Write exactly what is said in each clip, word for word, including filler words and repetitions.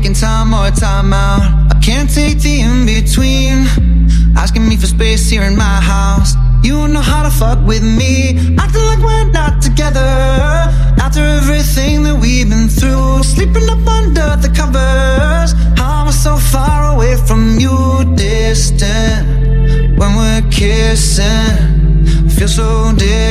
taking time or time out. I can't take the in-between. Asking me for space here in my house. You know how to fuck with me. Acting like we're not together. After everything that we've been through. Sleeping up under the covers. I was so far away from you. Distant when we're kissing. Feel so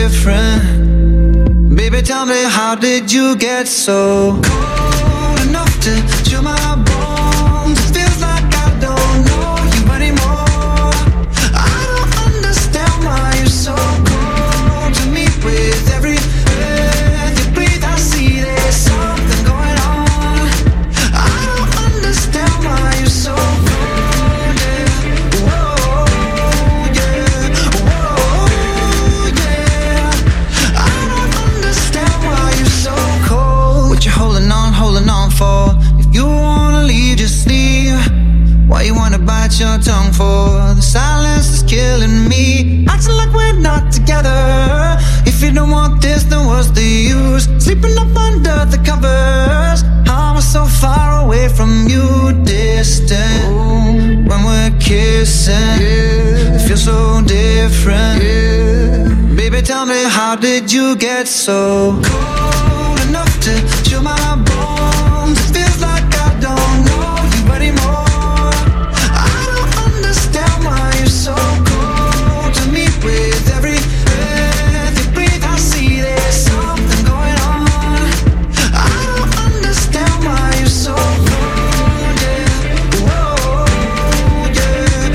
different. Baby, tell me, how did you get so cold enough to chill my bones? It feels like I don't know you anymore. I don't understand why you're so cold to me. With every breath you breathe, I see there's something going on. I don't understand why you're so cold, yeah. Whoa, yeah. Whoa, yeah. I don't understand why you're so cold. What you holding on, holding on for? If you wanna leave, just leave. Why you wanna bite your tongue for? The silence is killing me. Acting like we're not together. If you don't want this, then what's the use? Sleeping up under the covers. I was so far away from you. Distant when we're kissing. It feels so different. Baby, tell me, how did you get so cold enough to chill my bones? It feels like I don't know you anymore. I don't understand why you're so cold to me. With every breath you breathe, I see there's something going on. I don't understand why you're so cold, yeah. Whoa, yeah.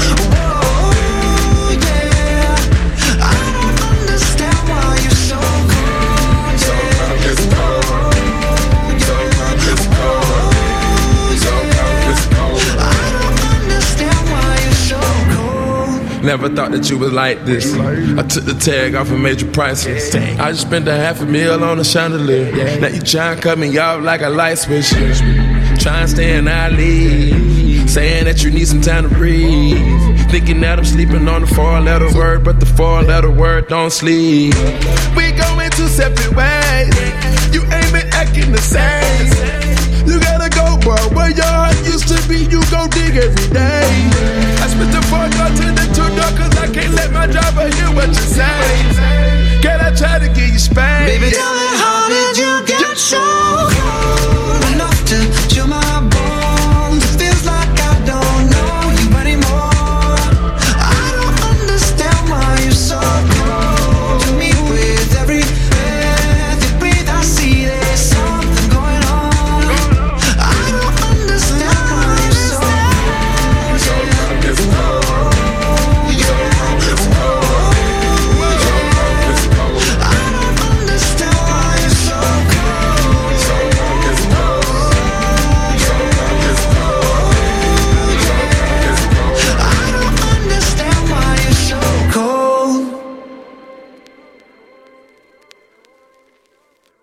Whoa, yeah. I don't understand why you're so cold, yeah. It's cold. So cold, it's cold. So cold, it's cold. I don't understand why you're so cold. Never thought that you was like this. I took the tag off and made you priceless. I just spent a half a meal on a chandelier. Now you tryna cut me off like a light switch. Trying to stay in our league. Saying that you need some time to breathe. Thinking that I'm sleeping on the four-letter word, but the four-letter word don't sleep. We going two separate ways. You ain't been acting the same. You gotta go, bro. Where your heart used to be, you go dig every day. I spent the four door to the two door, cause I can't let my driver hear what you